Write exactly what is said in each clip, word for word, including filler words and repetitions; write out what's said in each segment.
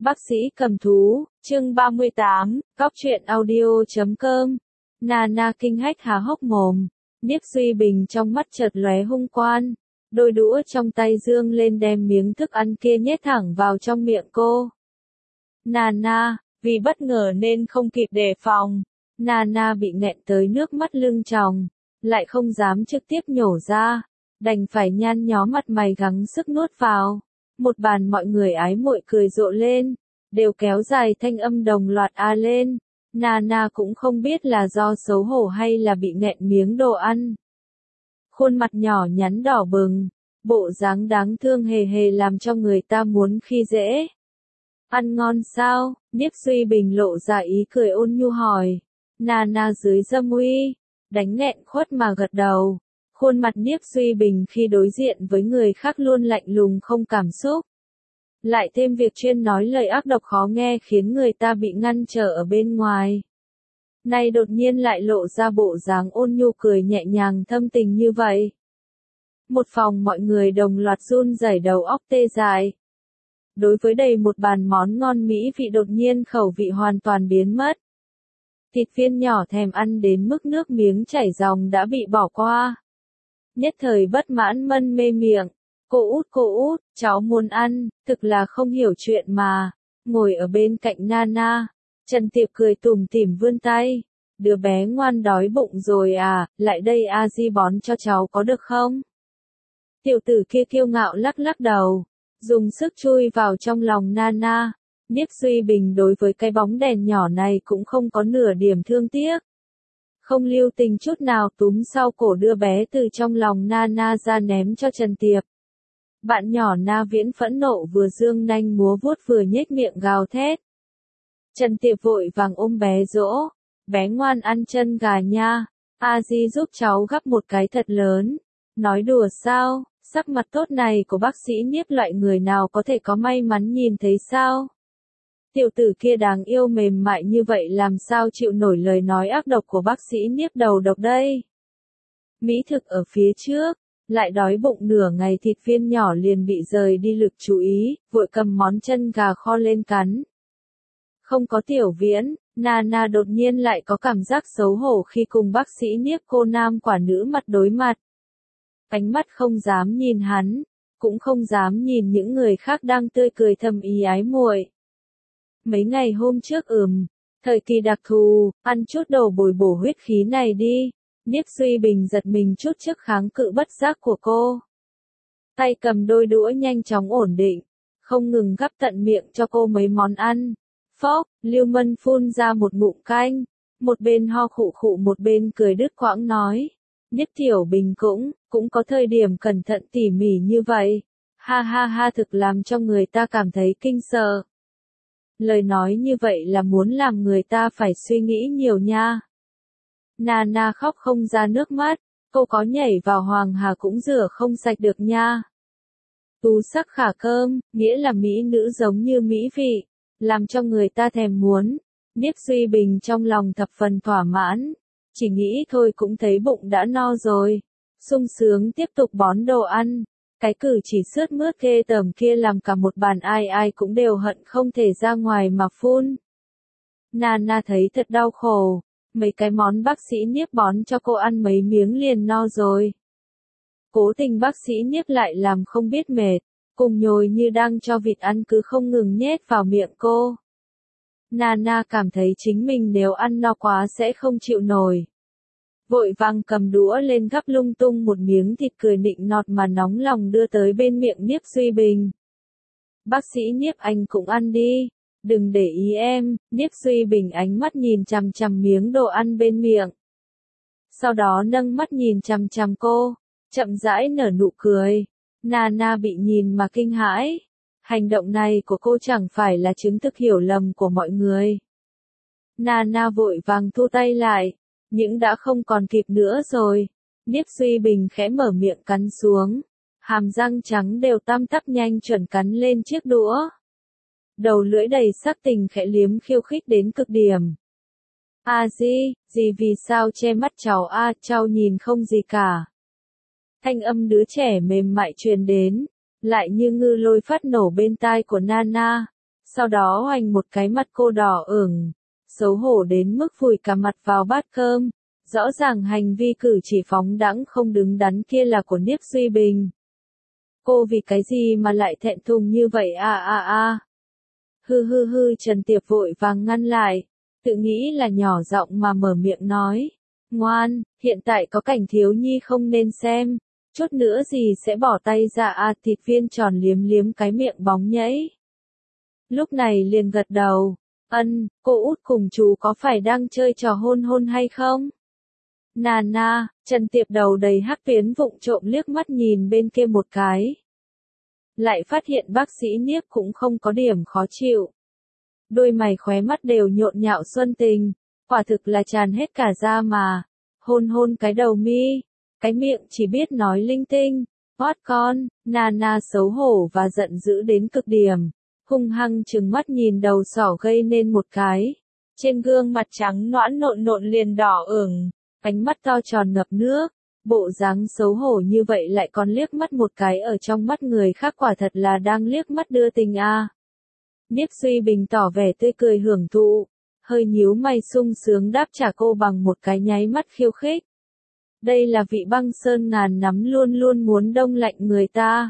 Bác sĩ cầm thú, chương ba mươi tám, Cóc truyện audio chấm com. Nana kinh hách há hốc mồm, Niếp Duy Bình trong mắt chợt lóe hung quan, đôi đũa trong tay dương lên đem miếng thức ăn kia nhét thẳng vào trong miệng cô. Nana, vì bất ngờ nên không kịp đề phòng, Nana bị nghẹn tới nước mắt lưng tròng, lại không dám trực tiếp nhổ ra, đành phải nhăn nhó mặt mày gắng sức nuốt vào. Một bàn mọi người ái muội cười rộ lên, đều kéo dài thanh âm đồng loạt a lên. Nana cũng không biết là do xấu hổ hay là bị nghẹn miếng đồ ăn. Khuôn mặt nhỏ nhắn đỏ bừng, bộ dáng đáng thương hề hề làm cho người ta muốn khi dễ. Ăn ngon sao? Niếp Duy Bình lộ ra ý cười ôn nhu hỏi. Nana dưới dâm uy, đánh nghẹn khuất mà gật đầu. Khuôn mặt Niếp Duy Bình khi đối diện với người khác luôn lạnh lùng không cảm xúc. Lại thêm việc chuyên nói lời ác độc khó nghe khiến người ta bị ngăn trở ở bên ngoài. Nay đột nhiên lại lộ ra bộ dáng ôn nhu cười nhẹ nhàng thâm tình như vậy. Một phòng mọi người đồng loạt run rẩy đầu óc tê dại. Đối với đầy một bàn món ngon mỹ vị đột nhiên khẩu vị hoàn toàn biến mất. Thịt viên nhỏ thèm ăn đến mức nước miếng chảy ròng đã bị bỏ qua. Nhất thời bất mãn mân mê miệng. Cô út cô út, cháu muốn ăn, thực là không hiểu chuyện mà. Ngồi ở bên cạnh Nana, Trần Tiệp cười tủm tỉm vươn tay. Đứa bé ngoan đói bụng rồi à, lại đây a di bón cho cháu có được không? Tiểu tử kia kiêu ngạo lắc lắc đầu, dùng sức chui vào trong lòng Nana. Niếp Duy Bình đối với cái bóng đèn nhỏ này cũng không có nửa điểm thương tiếc. Không lưu tình chút nào túm sau cổ đưa bé từ trong lòng Nana ra ném cho Trần Tiệp. Bạn nhỏ Na Viễn phẫn nộ vừa dương nanh múa vuốt vừa nhếch miệng gào thét. Trần Tiệp vội vàng ôm bé dỗ, bé ngoan ăn chân gà nha, a di giúp cháu gắp một cái thật lớn. Nói đùa sao, sắc mặt tốt này của bác sĩ Niếp loại người nào có thể có may mắn nhìn thấy sao? Tiểu tử kia đáng yêu mềm mại như vậy làm sao chịu nổi lời nói ác độc của bác sĩ Niếp đầu độc đây? Mỹ thực ở phía trước. Lại đói bụng nửa ngày thịt viên nhỏ liền bị rời đi lực chú ý, vội cầm món chân gà kho lên cắn. Không có Tiểu Viễn, Nana đột nhiên lại có cảm giác xấu hổ khi cùng bác sĩ Niếp cô nam quả nữ mặt đối mặt. Ánh mắt không dám nhìn hắn, cũng không dám nhìn những người khác đang tươi cười thầm ý ái muội. Mấy ngày hôm trước ừm, thời kỳ đặc thù, ăn chút đồ bồi bổ huyết khí này đi. Niếp Duy Bình giật mình chút trước kháng cự bất giác của cô. Tay cầm đôi đũa nhanh chóng ổn định, không ngừng gắp tận miệng cho cô mấy món ăn. Phốc, Lưu Mân phun ra một ngụm canh, một bên ho khụ khụ một bên cười đứt quãng nói. Niếp Tiểu Bình cũng, cũng có thời điểm cẩn thận tỉ mỉ như vậy. Ha ha ha thực làm cho người ta cảm thấy kinh sợ. Lời nói như vậy là muốn làm người ta phải suy nghĩ nhiều nha. Nana khóc không ra nước mắt, cô có nhảy vào Hoàng Hà cũng rửa không sạch được nha. Tú sắc khả cơm, nghĩa là mỹ nữ giống như mỹ vị, làm cho người ta thèm muốn. Niếp Duy Bình trong lòng thập phần thỏa mãn, chỉ nghĩ thôi cũng thấy bụng đã no rồi. Sung sướng tiếp tục bón đồ ăn, cái cử chỉ sướt mướt ghê tởm kia làm cả một bàn ai ai cũng đều hận không thể ra ngoài mà phun. Nana thấy thật đau khổ. Mấy cái món bác sĩ Niếp bón cho cô ăn mấy miếng liền no rồi. Cố tình bác sĩ Niếp lại làm không biết mệt, cùng nhồi như đang cho vịt ăn cứ không ngừng nhét vào miệng cô. Nana cảm thấy chính mình nếu ăn no quá sẽ không chịu nổi. Vội vàng cầm đũa lên gắp lung tung một miếng thịt cười nịnh nọt mà nóng lòng đưa tới bên miệng Niếp Duy Bình. Bác sĩ Niếp anh cũng ăn đi. Đừng để ý em, Niếp Duy Bình ánh mắt nhìn chằm chằm miếng đồ ăn bên miệng. Sau đó nâng mắt nhìn chằm chằm cô, chậm rãi nở nụ cười. Nana bị nhìn mà kinh hãi. Hành động này của cô chẳng phải là chứng thực hiểu lầm của mọi người. Nana vội vàng thu tay lại, nhưng đã không còn kịp nữa rồi. Niếp Duy Bình khẽ mở miệng cắn xuống, hàm răng trắng đều tăm tắp nhanh chuẩn cắn lên chiếc đũa. Đầu lưỡi đầy sắc tình khẽ liếm khiêu khích đến cực điểm. A di, gì vì sao che mắt cháu a, cháu nhìn không gì cả. Thanh âm đứa trẻ mềm mại truyền đến, lại như ngư lôi phát nổ bên tai của Nana. Sau đó hoành một cái mặt cô đỏ ửng, xấu hổ đến mức vùi cả mặt vào bát cơm. Rõ ràng hành vi cử chỉ phóng đãng không đứng đắn kia là của Niếp Duy Bình. Cô vì cái gì mà lại thẹn thùng như vậy à à à. Hư hư hư Trần Tiệp vội vàng ngăn lại, tự nghĩ là nhỏ giọng mà mở miệng nói. Ngoan, hiện tại có cảnh thiếu nhi không nên xem, chút nữa gì sẽ bỏ tay ra à thịt viên tròn liếm liếm cái miệng bóng nhảy. Lúc này liền gật đầu, ân, cô út cùng chú có phải đang chơi trò hôn hôn hay không? Nà na, Trần Tiệp đầu đầy hắc tuyến vụng trộm liếc mắt nhìn bên kia một cái. Lại phát hiện bác sĩ Niếp cũng không có điểm khó chịu. Đôi mày khóe mắt đều nhộn nhạo xuân tình, quả thực là tràn hết cả da mà. Hôn hôn cái đầu mi, cái miệng chỉ biết nói linh tinh, hót con, Nana xấu hổ và giận dữ đến cực điểm. Hung hăng trừng mắt nhìn đầu sỏ gây nên một cái. Trên gương mặt trắng nõn nộn nộn liền đỏ ửng, ánh mắt to tròn ngập nước. Bộ dáng xấu hổ như vậy lại còn liếc mắt một cái ở trong mắt người khác quả thật là đang liếc mắt đưa tình a. À. Niếp Duy Bình tỏ vẻ tươi cười hưởng thụ, hơi nhíu mày sung sướng đáp trả cô bằng một cái nháy mắt khiêu khích. Đây là vị băng sơn ngàn nắm luôn luôn muốn đông lạnh người ta.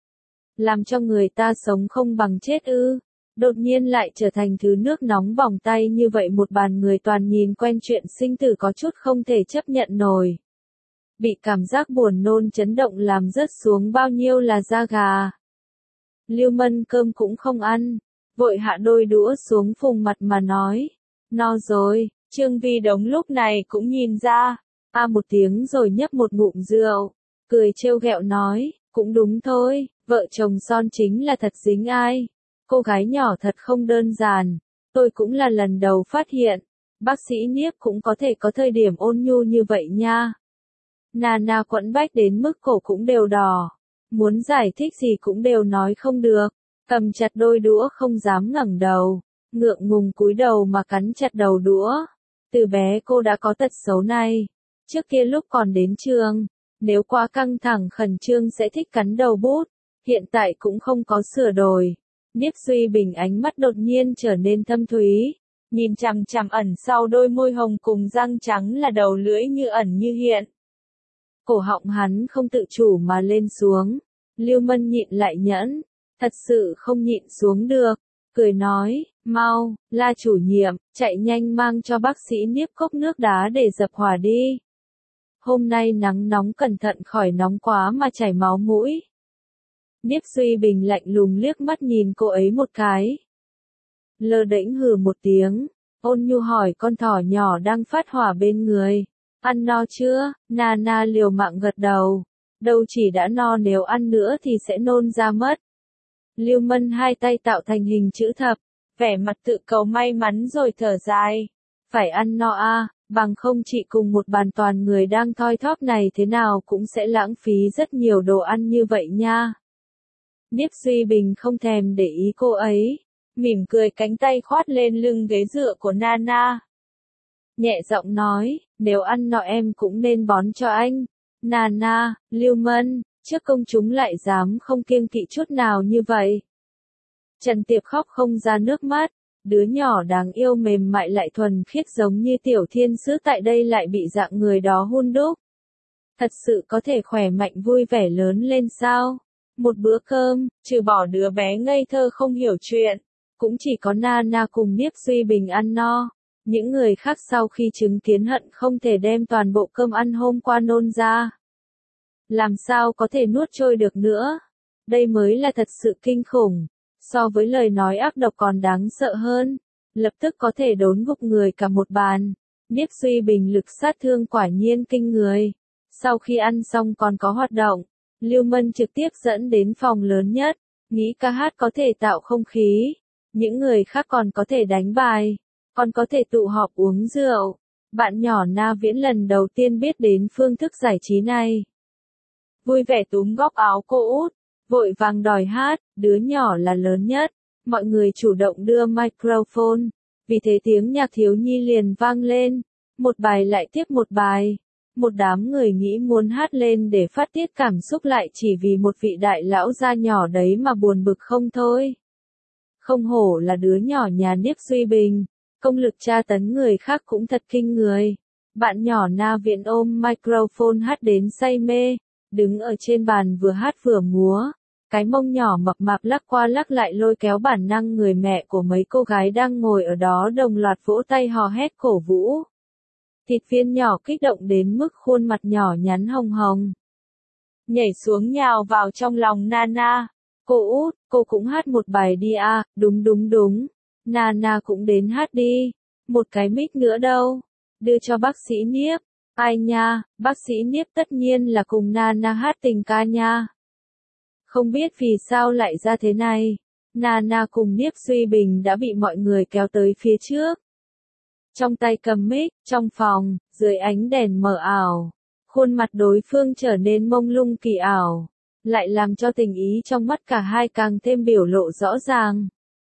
Làm cho người ta sống không bằng chết ư. Đột nhiên lại trở thành thứ nước nóng bỏng tay như vậy một bàn người toàn nhìn quen chuyện sinh tử có chút không thể chấp nhận nổi. Bị cảm giác buồn nôn chấn động làm rớt xuống bao nhiêu là da gà. Lưu Mân cơm cũng không ăn, vội hạ đôi đũa xuống phùng mặt mà nói. No rồi, Trương Vi Đống lúc này cũng nhìn ra, a một tiếng rồi nhấp một ngụm rượu, cười trêu ghẹo nói, cũng đúng thôi, vợ chồng son chính là thật dính ai. Cô gái nhỏ thật không đơn giản, tôi cũng là lần đầu phát hiện, bác sĩ Niếp cũng có thể có thời điểm ôn nhu như vậy nha. Nana quẫn bách đến mức cổ cũng đều đỏ, muốn giải thích gì cũng đều nói không được, cầm chặt đôi đũa không dám ngẩng đầu, ngượng ngùng cúi đầu mà cắn chặt đầu đũa. Từ bé cô đã có tật xấu này, trước kia lúc còn đến trường, nếu quá căng thẳng khẩn trương sẽ thích cắn đầu bút, hiện tại cũng không có sửa đổi. Niếp Duy Bình ánh mắt đột nhiên trở nên thâm thúy, nhìn chằm chằm ẩn sau đôi môi hồng cùng răng trắng là đầu lưỡi như ẩn như hiện. Cổ họng hắn không tự chủ mà lên xuống, Lưu Mân nhịn lại nhẫn, thật sự không nhịn xuống được, cười nói, mau, La chủ nhiệm, chạy nhanh mang cho bác sĩ Niếp cốc nước đá để dập hỏa đi. Hôm nay nắng nóng cẩn thận khỏi nóng quá mà chảy máu mũi. Niếp Duy Bình lạnh lùng liếc mắt nhìn cô ấy một cái. Lơ đễnh hừ một tiếng, ôn nhu hỏi con thỏ nhỏ đang phát hỏa bên người. Ăn no chưa? Nana liều mạng gật đầu. Đâu chỉ đã no nếu ăn nữa thì sẽ nôn ra mất. Lưu Mân hai tay tạo thành hình chữ thập, vẻ mặt tự cầu may mắn rồi thở dài. Phải ăn no a, à, bằng không chị cùng một bàn toàn người đang thoi thóp này thế nào cũng sẽ lãng phí rất nhiều đồ ăn như vậy nha. Niếp Duy Bình không thèm để ý cô ấy, mỉm cười cánh tay khoát lên lưng ghế dựa của Nana. Nhẹ giọng nói, nếu ăn no em cũng nên bón cho anh. Nana, Lưu Mân, trước công chúng lại dám không kiêng kỵ chút nào như vậy. Trần Tiệp khóc không ra nước mắt, đứa nhỏ đáng yêu mềm mại lại thuần khiết giống như tiểu thiên sứ tại đây lại bị dạng người đó hun đúc. Thật sự có thể khỏe mạnh vui vẻ lớn lên sao? Một bữa cơm, trừ bỏ đứa bé ngây thơ không hiểu chuyện, cũng chỉ có Nana cùng Niếp Duy Bình ăn no. Những người khác sau khi chứng kiến hận không thể đem toàn bộ cơm ăn hôm qua nôn ra. Làm sao có thể nuốt trôi được nữa? Đây mới là thật sự kinh khủng. So với lời nói ác độc còn đáng sợ hơn. Lập tức có thể đốn gục người cả một bàn. Niếp Duy Bình lực sát thương quả nhiên kinh người. Sau khi ăn xong còn có hoạt động. Lưu Mân trực tiếp dẫn đến phòng lớn nhất. Nghĩ ca hát có thể tạo không khí. Những người khác còn có thể đánh bài. Còn có thể tụ họp uống rượu. Bạn nhỏ Na Viễn lần đầu tiên biết đến phương thức giải trí này. Vui vẻ túm góc áo cô út, vội vàng đòi hát, đứa nhỏ là lớn nhất. Mọi người chủ động đưa microphone, vì thế tiếng nhạc thiếu nhi liền vang lên. Một bài lại tiếp một bài. Một đám người nghĩ muốn hát lên để phát tiết cảm xúc lại chỉ vì một vị đại lão gia nhỏ đấy mà buồn bực không thôi. Không hổ là đứa nhỏ nhà Niếp Duy Bình, công lực tra tấn người khác cũng thật kinh người. Bạn nhỏ Na Viễn ôm microphone hát đến say mê, đứng ở trên bàn vừa hát vừa múa. Cái mông nhỏ mập mạp lắc qua lắc lại lôi kéo bản năng người mẹ của mấy cô gái đang ngồi ở đó đồng loạt vỗ tay hò hét cổ vũ. Thịt viên nhỏ kích động đến mức khuôn mặt nhỏ nhắn hồng hồng. Nhảy xuống nhào vào trong lòng Nana. Cô út, cô cũng hát một bài đi à, đúng đúng đúng. Nana cũng đến hát đi. Một cái mic nữa đâu. Đưa cho bác sĩ Niếp. Ai nha, bác sĩ Niếp tất nhiên là cùng Nana hát tình ca nha. Không biết vì sao lại ra thế này. Nana cùng Niếp Duy Bình đã bị mọi người kéo tới phía trước. Trong tay cầm mic, trong phòng, dưới ánh đèn mờ ảo. Khuôn mặt đối phương trở nên mông lung kỳ ảo. Lại làm cho tình ý trong mắt cả hai càng thêm biểu lộ rõ ràng.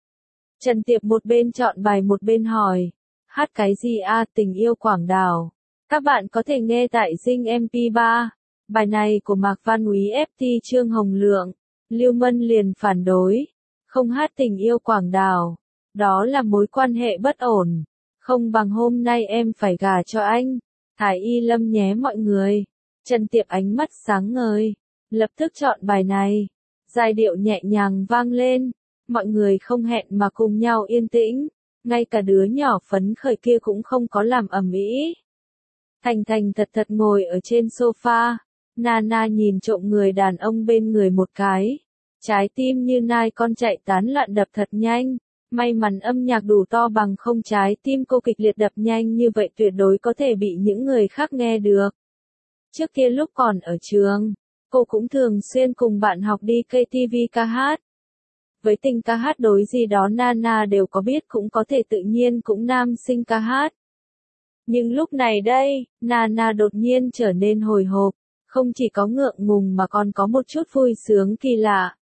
Trần Tiệp một bên chọn bài một bên hỏi. Hát cái gì a, tình yêu Quảng Đảo. Các bạn có thể nghe tại Zing em pê ba. Bài này của Mạc Văn Úy ép tê Trương Hồng Lượng. Lưu Mân liền phản đối. Không hát tình yêu Quảng Đảo. Đó là mối quan hệ bất ổn. Không bằng hôm nay em phải gả cho anh. Thái Y Lâm nhé mọi người. Trần Tiệp ánh mắt sáng ngời. Lập tức chọn bài này. Giai điệu nhẹ nhàng vang lên. Mọi người không hẹn mà cùng nhau yên tĩnh. Ngay cả đứa nhỏ phấn khởi kia cũng không có làm ầm ĩ. Thành Thành thật thật ngồi ở trên sofa. Nana nhìn trộm người đàn ông bên người một cái. Trái tim như nai con chạy tán loạn đập thật nhanh. May mắn âm nhạc đủ to bằng không trái tim cô kịch liệt đập nhanh như vậy tuyệt đối có thể bị những người khác nghe được. Trước kia lúc còn ở trường, cô cũng thường xuyên cùng bạn học đi ca tê vê ca hát. Với tình ca hát đối gì đó Nana đều có biết cũng có thể tự nhiên cũng nam sinh ca hát. Nhưng lúc này đây, Nana đột nhiên trở nên hồi hộp, không chỉ có ngượng ngùng mà còn có một chút vui sướng kỳ lạ.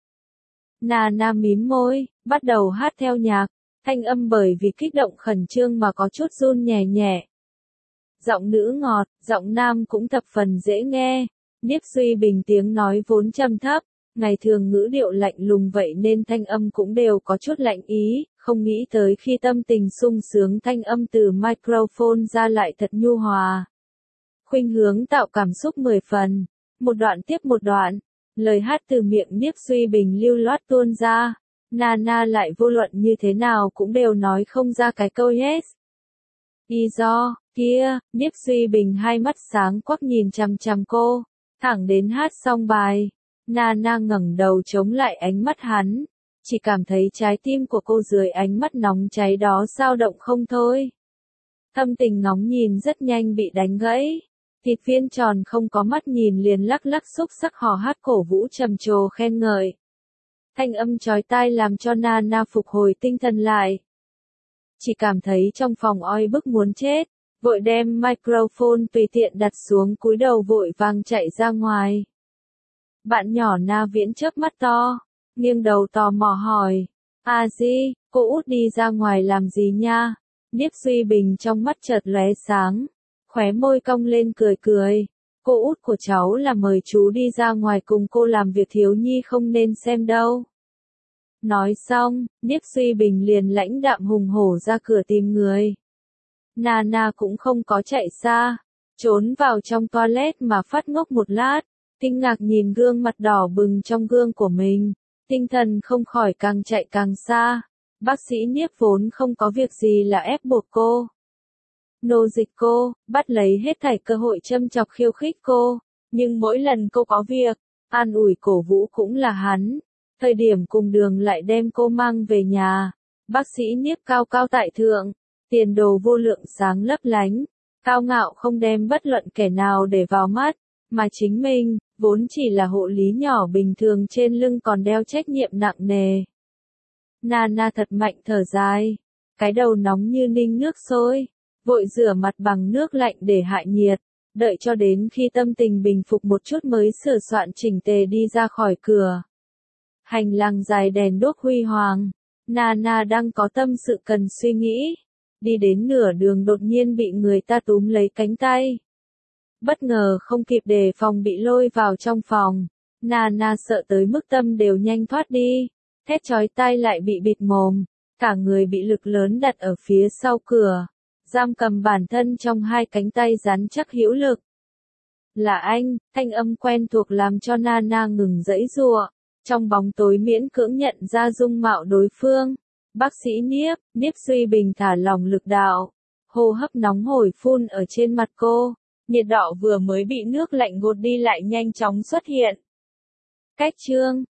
Nana mím môi, bắt đầu hát theo nhạc, thanh âm bởi vì kích động khẩn trương mà có chút run nhẹ nhẹ. Giọng nữ ngọt, giọng nam cũng thập phần dễ nghe. Niếp Duy Bình tiếng nói vốn trầm thấp, ngày thường ngữ điệu lạnh lùng vậy nên thanh âm cũng đều có chút lạnh ý, không nghĩ tới khi tâm tình sung sướng thanh âm từ microphone ra lại thật nhu hòa. Khuynh hướng tạo cảm xúc mười phần, một đoạn tiếp một đoạn, lời hát từ miệng Niếp Duy Bình lưu loát tuôn ra, Nana lại vô luận như thế nào cũng đều nói không ra cái câu yes. Ý do, kia, Niếp Duy Bình hai mắt sáng quắc nhìn chằm chằm cô, thẳng đến hát xong bài. Nana ngẩng đầu chống lại ánh mắt hắn, chỉ cảm thấy trái tim của cô dưới ánh mắt nóng cháy đó dao động không thôi. Thâm tình ngóng nhìn rất nhanh bị đánh gãy, thịt viên tròn không có mắt nhìn liền lắc lắc xúc sắc hò hát cổ vũ trầm trồ khen ngợi. Thanh âm chói tai làm cho Nana phục hồi tinh thần lại. Chỉ cảm thấy trong phòng oi bức muốn chết, vội đem microphone tùy tiện đặt xuống cúi đầu vội vàng chạy ra ngoài. Bạn nhỏ Na Viễn chớp mắt to, nghiêng đầu tò mò hỏi, à gì, cô út đi ra ngoài làm gì nha? Niếp Duy Bình trong mắt chợt lóe sáng, khóe môi cong lên cười cười, cô út của cháu là mời chú đi ra ngoài cùng cô làm việc thiếu nhi không nên xem đâu. Nói xong, Niếp Duy Bình liền lãnh đạm hùng hổ ra cửa tìm người. Nana cũng không có chạy xa, trốn vào trong toilet mà phát ngốc một lát. Kinh ngạc nhìn gương mặt đỏ bừng trong gương của mình, tinh thần không khỏi càng chạy càng xa. Bác sĩ Niếp vốn không có việc gì là ép buộc cô, nô dịch cô, bắt lấy hết thảy cơ hội châm chọc khiêu khích cô, nhưng mỗi lần cô có việc, an ủi cổ vũ cũng là hắn. Thời điểm cùng đường lại đem cô mang về nhà. Bác sĩ Niếp cao cao tại thượng, tiền đồ vô lượng sáng lấp lánh, cao ngạo không đem bất luận kẻ nào để vào mắt, mà chính mình vốn chỉ là hộ lý nhỏ bình thường trên lưng còn đeo trách nhiệm nặng nề. Nana thật mạnh thở dài, cái đầu nóng như ninh nước sôi, vội rửa mặt bằng nước lạnh để hạ nhiệt, đợi cho đến khi tâm tình bình phục một chút mới sửa soạn chỉnh tề đi ra khỏi cửa. Hành lang dài đèn đuốc huy hoàng, Nana đang có tâm sự cần suy nghĩ, đi đến nửa đường đột nhiên bị người ta túm lấy cánh tay. Bất ngờ không kịp đề phòng bị lôi vào trong phòng, Nana sợ tới mức tâm đều nhanh thoát đi, thét chói tai lại bị bịt mồm, cả người bị lực lớn đặt ở phía sau cửa, giam cầm bản thân trong hai cánh tay rắn chắc hữu lực. Là anh, thanh âm quen thuộc làm cho Nana ngừng giãy giụa, trong bóng tối miễn cưỡng nhận ra dung mạo đối phương. Bác sĩ Niếp, Niếp Duy Bình thả lỏng lực đạo, hô hấp nóng hổi phun ở trên mặt cô, nhiệt đỏ vừa mới bị nước lạnh gột đi lại nhanh chóng xuất hiện. Cách chương